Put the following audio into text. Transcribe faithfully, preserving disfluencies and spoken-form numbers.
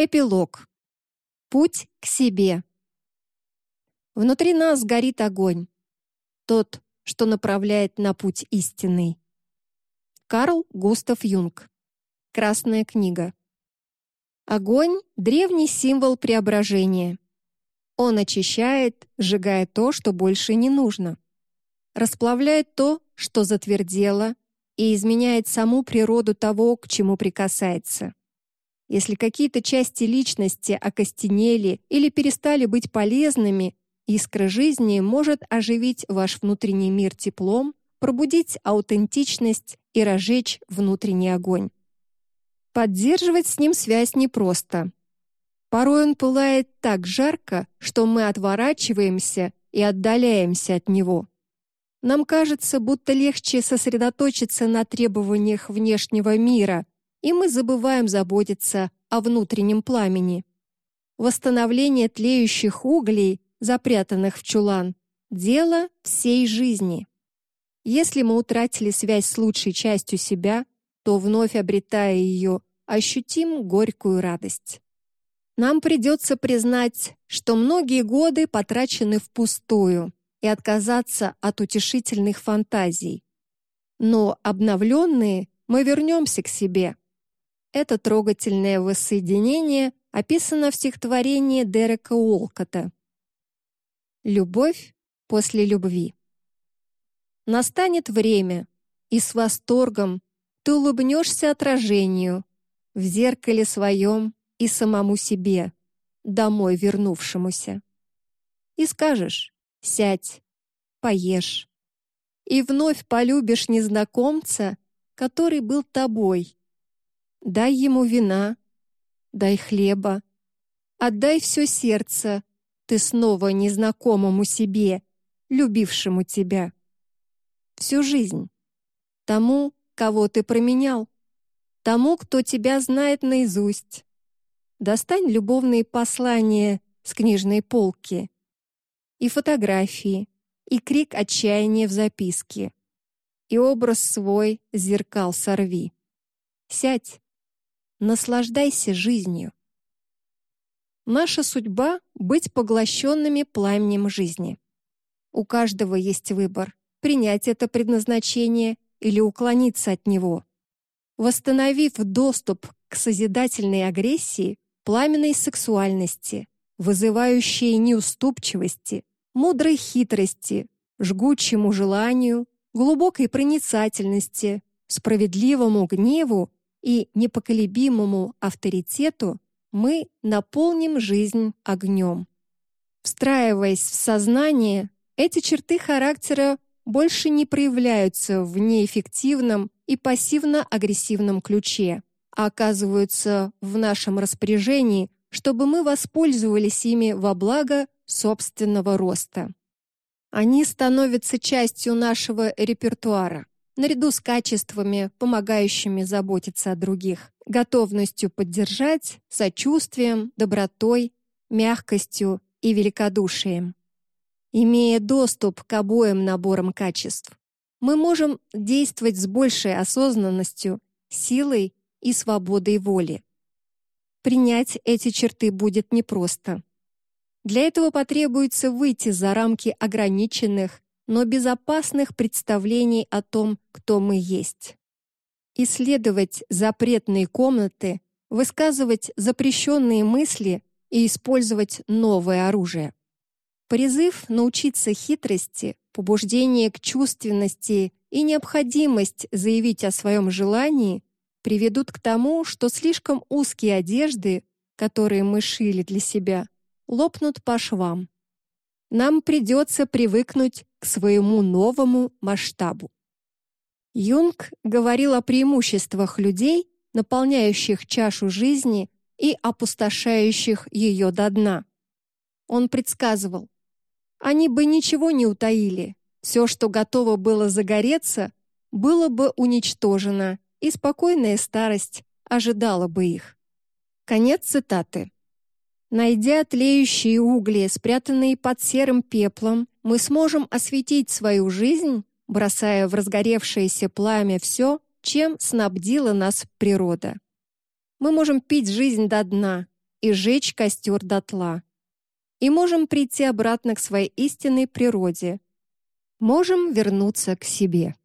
Эпилог. Путь к себе. Внутри нас горит огонь, тот, что направляет на путь истинный. Карл Густав Юнг. Красная книга. Огонь — древний символ преображения. Он очищает, сжигая то, что больше не нужно. Расплавляет то, что затвердело, и изменяет саму природу того, к чему прикасается. Если какие-то части личности окостенели или перестали быть полезными, искра жизни может оживить ваш внутренний мир теплом, пробудить аутентичность и разжечь внутренний огонь. Поддерживать с ним связь непросто. Порой он пылает так жарко, что мы отворачиваемся и отдаляемся от него. Нам кажется, будто легче сосредоточиться на требованиях внешнего мира, и мы забываем заботиться о внутреннем пламени. Восстановление тлеющих углей, запрятанных в чулан, дело всей жизни. Если мы утратили связь с лучшей частью себя, то, вновь обретая ее, ощутим горькую радость. Нам придется признать, что многие годы потрачены впустую, и отказаться от утешительных фантазий. Но обновленные мы вернемся к себе. Это трогательное воссоединение описано в стихотворении Дерека Уолкотта. Любовь после любви. Настанет время, и с восторгом ты улыбнешься отражению в зеркале своем и самому себе, домой вернувшемуся. И скажешь: сядь, поешь, и вновь полюбишь незнакомца, который был тобой. Дай ему вина, дай хлеба, отдай все сердце, ты снова незнакомому себе, любившему тебя. Всю жизнь. Тому, кого ты променял, тому, кто тебя знает наизусть. Достань любовные послания с книжной полки, и фотографии, и крик отчаяния в записке, и образ свой с зеркал сорви. Сядь, наслаждайся жизнью. Наша судьба — быть поглощенными пламенем жизни. У каждого есть выбор — принять это предназначение или уклониться от него. Восстановив доступ к созидательной агрессии, пламенной сексуальности, вызывающей неуступчивости, мудрой хитрости, жгучему желанию, глубокой проницательности, справедливому гневу и непоколебимому авторитету, мы наполним жизнь огнем. Встраиваясь в сознание, эти черты характера больше не проявляются в неэффективном и пассивно-агрессивном ключе, а оказываются в нашем распоряжении, чтобы мы воспользовались ими во благо собственного роста. Они становятся частью нашего репертуара, наряду с качествами, помогающими заботиться о других, готовностью поддержать, сочувствием, добротой, мягкостью и великодушием. Имея доступ к обоим наборам качеств, мы можем действовать с большей осознанностью, силой и свободой воли. Принять эти черты будет непросто. Для этого потребуется выйти за рамки ограниченных, но безопасных представлений о том, кто мы есть. Исследовать запретные комнаты, высказывать запрещенные мысли и использовать новое оружие. Призыв научиться хитрости, побуждение к чувственности и необходимость заявить о своем желании приведут к тому, что слишком узкие одежды, которые мы шили для себя, лопнут по швам. Нам придется привыкнуть к своему новому масштабу. Юнг говорил о преимуществах людей, наполняющих чашу жизни и опустошающих ее до дна. Он предсказывал: они бы ничего не утаили, все, что готово было загореться, было бы уничтожено, и спокойная старость ожидала бы их. Конец цитаты. Найдя тлеющие угли, спрятанные под серым пеплом, мы сможем осветить свою жизнь, бросая в разгоревшееся пламя все, чем снабдила нас природа. Мы можем пить жизнь до дна, и жечь костер дотла. И можем прийти обратно к своей истинной природе. Можем вернуться к себе.